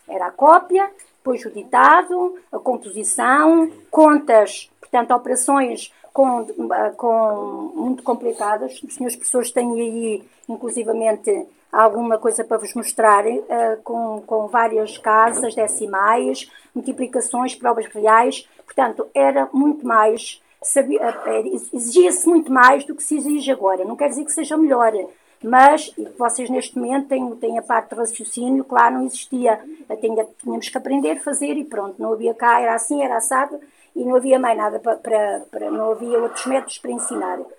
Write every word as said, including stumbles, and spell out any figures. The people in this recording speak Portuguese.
Era a cópia, depois o ditado, a composição, contas, portanto, operações com, com, muito complicadas. Os senhores professores têm aí, inclusivamente, alguma coisa para vos mostrar, uh, com, com várias casas decimais, multiplicações, provas reais. Portanto, era muito mais, exigia-se muito mais do que se exige agora. Não quer dizer que seja melhor, mas vocês neste momento têm, têm a parte de raciocínio, claro, não existia, tínhamos que aprender a fazer e pronto, não havia cá, era assim, era assado, e não havia mais nada para, para, para não havia outros métodos para ensinar.